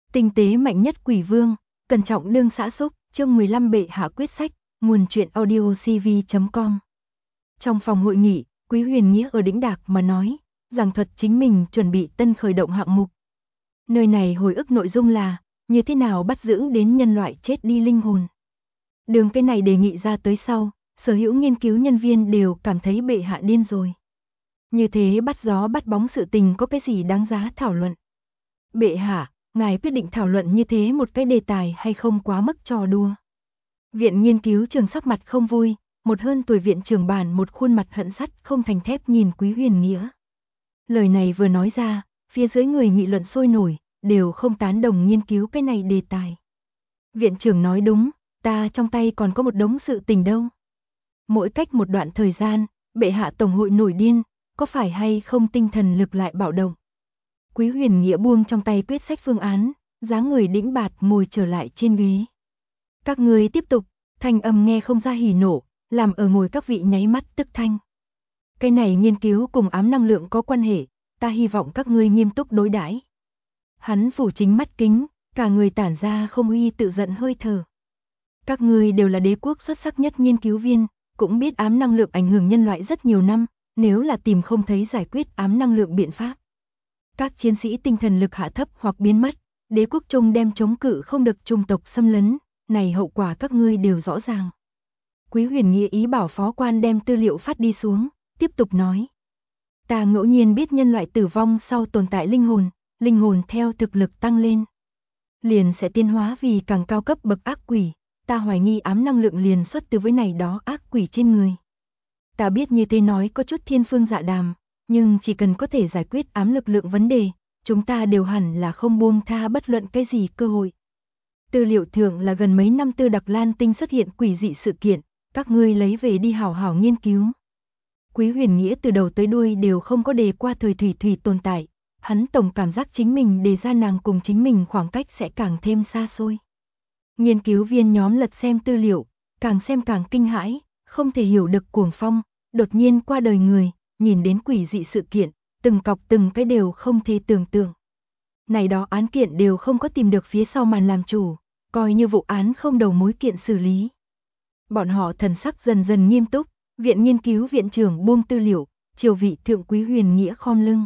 Tinh tế mạnh nhất quỷ vương, cẩn trọng đương xã xúc, chương 15 bệ hạ quyết sách, nguồn truyện audio cv.com. Trong phòng hội nghị, Quý Huyền Nghĩa ở đĩnh đạc mà nói, giảng thuật chính mình chuẩn bị tân khởi động hạng mục. Nơi này hồi ức nội dung là, như thế nào bắt giữ đến nhân loại chết đi linh hồn. Đường cái này đề nghị ra tới sau, sở hữu nghiên cứu nhân viên đều cảm thấy bệ hạ điên rồi. Như thế bắt gió bắt bóng sự tình có cái gì đáng giá thảo luận. Bệ hạ, ngài quyết định thảo luận như thế một cái đề tài hay không quá mức trò đùa. Viện nghiên cứu trường sắc mặt không vui, một hơn tuổi viện trưởng bản một khuôn mặt hận sắt không thành thép nhìn Quý Huyền Nghĩa. Lời này vừa nói ra, phía dưới người nghị luận sôi nổi, đều không tán đồng nghiên cứu cái này đề tài. Viện trưởng nói đúng, ta trong tay còn có một đống sự tình đâu. Mỗi cách một đoạn thời gian, bệ hạ tổng hội nổi điên, có phải hay không tinh thần lực lại bạo động. Quý Huyền Nghĩa buông trong tay quyết sách phương án, dáng người đĩnh bạt ngồi trở lại trên ghế. Các người tiếp tục, thanh âm nghe không ra hỉ nộ, làm ở ngồi các vị nháy mắt tức thanh. Cái này nghiên cứu cùng ám năng lượng có quan hệ, ta hy vọng các ngươi nghiêm túc đối đãi. Hắn phủ chính mắt kính, cả người tản ra không uy tự giận hơi thở. Các ngươi đều là đế quốc xuất sắc nhất nghiên cứu viên, cũng biết ám năng lượng ảnh hưởng nhân loại rất nhiều năm, nếu là tìm không thấy giải quyết ám năng lượng biện pháp. Các chiến sĩ tinh thần lực hạ thấp hoặc biến mất, đế quốc Trung đem chống cự không được chủng tộc xâm lấn, này hậu quả các ngươi đều rõ ràng. Quý Huyền Nghĩa ý bảo phó quan đem tư liệu phát đi xuống, tiếp tục nói. Ta ngẫu nhiên biết nhân loại tử vong sau tồn tại linh hồn theo thực lực tăng lên. Liền sẽ tiến hóa vì càng cao cấp bậc ác quỷ, ta hoài nghi ám năng lượng liền xuất từ với này đó ác quỷ trên người. Ta biết như thế nói có chút thiên phương dạ đàm, nhưng chỉ cần có thể giải quyết ám lực lượng vấn đề, chúng ta đều hẳn là không buông tha bất luận cái gì cơ hội. Tư liệu thượng là gần mấy năm Tư Đặc Lan Tinh xuất hiện quỷ dị sự kiện, các ngươi lấy về đi hảo hảo nghiên cứu. Quý Huyền Nghĩa từ đầu tới đuôi đều không có đề qua thời thủy tồn tại, hắn tổng cảm giác chính mình đề ra nàng cùng chính mình khoảng cách sẽ càng thêm xa xôi. Nghiên cứu viên nhóm lật xem tư liệu, càng xem càng kinh hãi, không thể hiểu được cuồng phong, đột nhiên qua đời người, nhìn đến quỷ dị sự kiện, từng cọc từng cái đều không thể tưởng tượng. Này đó án kiện đều không có tìm được phía sau màn làm chủ, coi như vụ án không đầu mối kiện xử lý. Bọn họ thần sắc dần dần nghiêm túc, viện nghiên cứu viện trưởng buông tư liệu, triều vị thượng Quý Huyền Nghĩa khom lưng.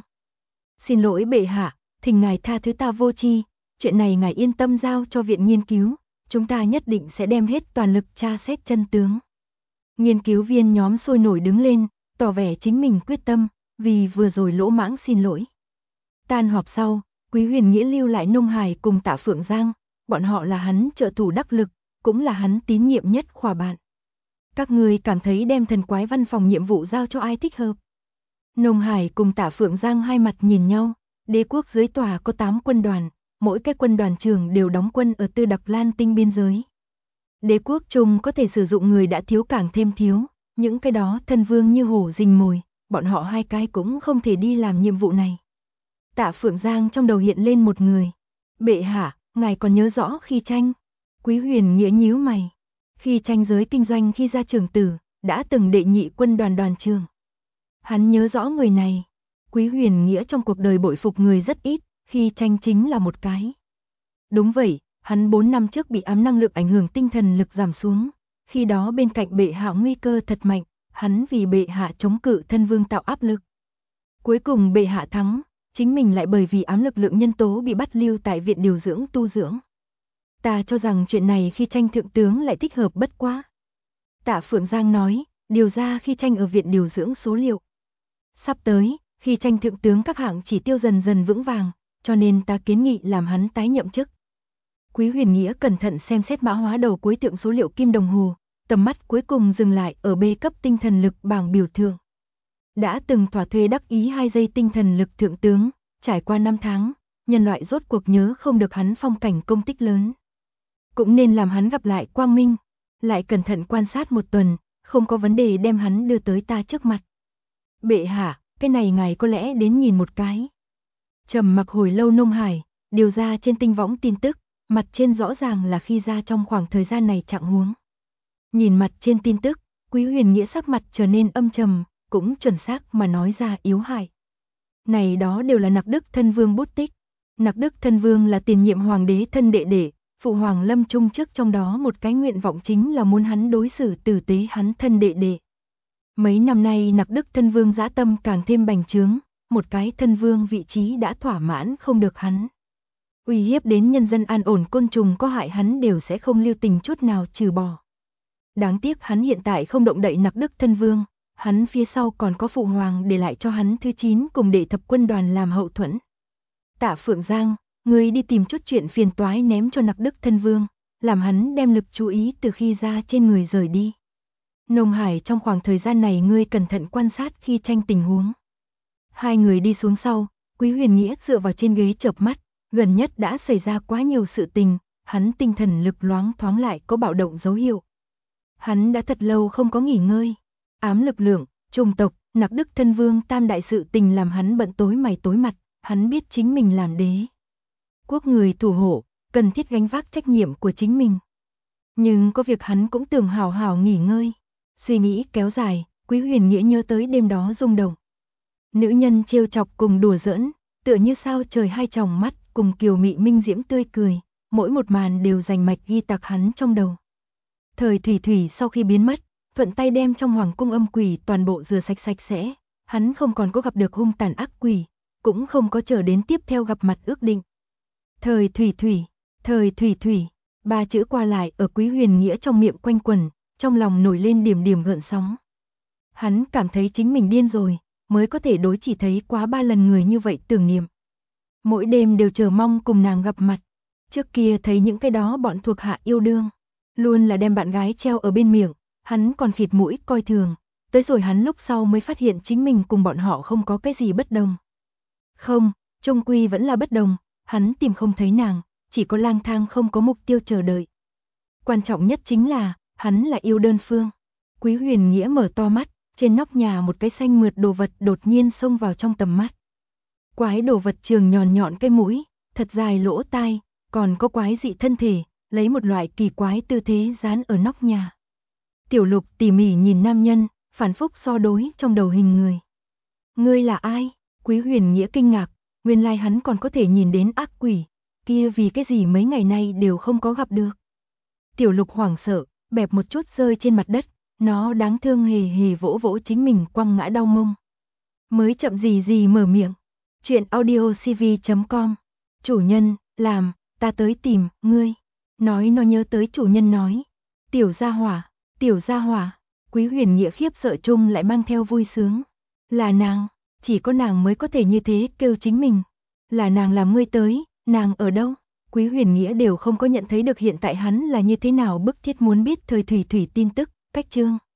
Xin lỗi bệ hạ, thỉnh ngài tha thứ ta vô tri, chuyện này ngài yên tâm giao cho viện nghiên cứu, chúng ta nhất định sẽ đem hết toàn lực tra xét chân tướng. Nghiên cứu viên nhóm sôi nổi đứng lên, tỏ vẻ chính mình quyết tâm, vì vừa rồi lỗ mãng xin lỗi. Tan họp sau, Quý Huyền Nghĩa lưu lại Nông Hải cùng Tạ Phượng Giang, bọn họ là hắn trợ thủ đắc lực, cũng là hắn tín nhiệm nhất khỏa bạn. Các người cảm thấy đem thần quái văn phòng nhiệm vụ giao cho ai thích hợp? Nông Hải cùng Tạ Phượng Giang hai mặt nhìn nhau, đế quốc dưới tòa có 8 quân đoàn, mỗi cái quân đoàn trưởng đều đóng quân ở Tư Đặc Lan Tinh biên giới. Đế quốc Trung có thể sử dụng người đã thiếu càng thêm thiếu, những cái đó thân vương như hổ rình mồi, bọn họ hai cái cũng không thể đi làm nhiệm vụ này. Tạ Phượng Giang trong đầu hiện lên một người. Bệ hạ, ngài còn nhớ rõ Khi Tranh? Quý Huyền Nghĩa nhíu mày. Khi Tranh giới kinh doanh khi ra trường tử, đã từng đệ nhị quân đoàn đoàn trưởng. Hắn nhớ rõ người này. Quý Huyền Nghĩa trong cuộc đời bội phục người rất ít, Khi Tranh chính là một cái. Đúng vậy, hắn 4 năm trước bị ám năng lượng ảnh hưởng tinh thần lực giảm xuống. Khi đó bên cạnh bệ hạ nguy cơ thật mạnh, hắn vì bệ hạ chống cự thân vương tạo áp lực. Cuối cùng bệ hạ thắng, chính mình lại bởi vì ám lực lượng nhân tố bị bắt lưu tại viện điều dưỡng tu dưỡng. Ta cho rằng chuyện này Khi Tranh thượng tướng lại thích hợp bất quá. Tạ Phượng Giang nói, điều ra Khi Tranh ở viện điều dưỡng số liệu. Sắp tới, Khi Tranh thượng tướng các hạng chỉ tiêu dần dần vững vàng, cho nên ta kiến nghị làm hắn tái nhậm chức. Quý Huyền Nghĩa cẩn thận xem xét mã hóa đầu cuối tượng số liệu kim đồng hồ, tầm mắt cuối cùng dừng lại ở B cấp tinh thần lực bảng biểu thượng. Đã từng thỏa thuê đắc ý 2 giây tinh thần lực thượng tướng, trải qua 5 tháng, nhân loại rốt cuộc nhớ không được hắn phong cảnh công tích lớn. Cũng nên làm hắn gặp lại quang minh, lại cẩn thận quan sát một tuần, không có vấn đề đem hắn đưa tới ta trước mặt. Bệ hạ, cái này ngài có lẽ đến nhìn một cái. Trầm mặc hồi lâu Nông Hải, điều ra trên tinh võng tin tức, mặt trên rõ ràng là Khi ra trong khoảng thời gian này trạng huống. Nhìn mặt trên tin tức, Quý Huyền Nghĩa sắc mặt trở nên âm trầm, cũng chuẩn xác mà nói ra yếu hại. Này đó đều là nặc đức thân vương bút tích, Nặc Đức thân vương là tiền nhiệm hoàng đế thân đệ đệ, phụ hoàng lâm chung trước, trong đó một cái nguyện vọng chính là muốn hắn đối xử tử tế hắn thân đệ đệ. Mấy năm nay Nặc Đức thân vương dã tâm càng thêm bành trướng, một cái thân vương vị trí đã thỏa mãn không được hắn. Uy hiếp đến nhân dân an ổn, côn trùng có hại hắn đều sẽ không lưu tình chút nào trừ bỏ. Đáng tiếc hắn hiện tại không động đậy Nặc Đức thân vương, hắn phía sau còn có phụ hoàng để lại cho hắn thứ 9 cùng đệ thập quân đoàn làm hậu thuẫn. Tạ Phượng Giang, ngươi đi tìm chút chuyện phiền toái ném cho Nặc Đức thân vương, làm hắn đem lực chú ý từ khi ra trên người rời đi. Nông Hải, trong khoảng thời gian này ngươi cẩn thận quan sát khi tranh tình huống. Hai người đi xuống sau, Quý Huyền Nghĩa dựa vào trên ghế chợp mắt, gần nhất đã xảy ra quá nhiều sự tình, hắn tinh thần lực loáng thoáng lại có bạo động dấu hiệu. Hắn đã thật lâu không có nghỉ ngơi. Ám lực lượng, chủng tộc, Nặc Đức thân vương tam đại sự tình làm hắn bận tối mày tối mặt, hắn biết chính mình làm đế quốc người thủ hộ, cần thiết gánh vác trách nhiệm của chính mình. Nhưng có việc hắn cũng tưởng hào hào nghỉ ngơi. Suy nghĩ kéo dài, Quý Huyền Nghĩa nhớ tới đêm đó rung động. Nữ nhân trêu chọc cùng đùa giỡn, tựa như sao trời hai tròng mắt, cùng kiều mị minh diễm tươi cười, mỗi một màn đều rành mạch ghi tạc hắn trong đầu. Thời Thủy Thủy sau khi biến mất, thuận tay đem trong hoàng cung âm quỷ toàn bộ rửa sạch sạch sẽ, hắn không còn có gặp được hung tàn ác quỷ, cũng không có chờ đến tiếp theo gặp mặt ước định. Thời Thủy Thủy, ba chữ qua lại ở Quý Huyền Nghĩa trong miệng quanh quẩn, trong lòng nổi lên điểm điểm gợn sóng. Hắn cảm thấy chính mình điên rồi, mới có thể đối chỉ thấy quá 3 lần người như vậy tưởng niệm. Mỗi đêm đều chờ mong cùng nàng gặp mặt. Trước kia thấy những cái đó bọn thuộc hạ yêu đương, luôn là đem bạn gái treo ở bên miệng, hắn còn khịt mũi coi thường, tới rồi hắn lúc sau mới phát hiện chính mình cùng bọn họ không có cái gì bất đồng. Không, chung quy vẫn là bất đồng, hắn tìm không thấy nàng, chỉ có lang thang không có mục tiêu chờ đợi. Quan trọng nhất chính là, hắn là yêu đơn phương. Quý Huyền Nghĩa mở to mắt, trên nóc nhà một cái xanh mượt đồ vật đột nhiên xông vào trong tầm mắt. Quái đồ vật trường nhọn nhọn cái mũi, thật dài lỗ tai, còn có quái dị thân thể, lấy một loại kỳ quái tư thế dán ở nóc nhà. Tiểu Lục tỉ mỉ nhìn nam nhân, phản phúc so đối trong đầu hình người. Ngươi là ai? Quý Huyền Nghĩa kinh ngạc, nguyên lai hắn còn có thể nhìn đến ác quỷ, kia vì cái gì mấy ngày nay đều không có gặp được. Tiểu Lục hoảng sợ, bẹp một chút rơi trên mặt đất, nó đáng thương hề hề vỗ vỗ chính mình quăng ngã đau mông. Mới chậm gì mở miệng. Chuyện audiocv.com. Chủ nhân, làm, ta tới tìm, ngươi. Nói nó nhớ tới chủ nhân nói. Tiểu gia hỏa, Quý Huyền Nghĩa khiếp sợ chung lại mang theo vui sướng. Là nàng, chỉ có nàng mới có thể như thế kêu chính mình. Là nàng làm ngươi tới, nàng ở đâu? Quý Huyền Nghĩa đều không có nhận thấy được hiện tại hắn là như thế nào bức thiết muốn biết Thời Thủy Thủy tin tức, cách chương.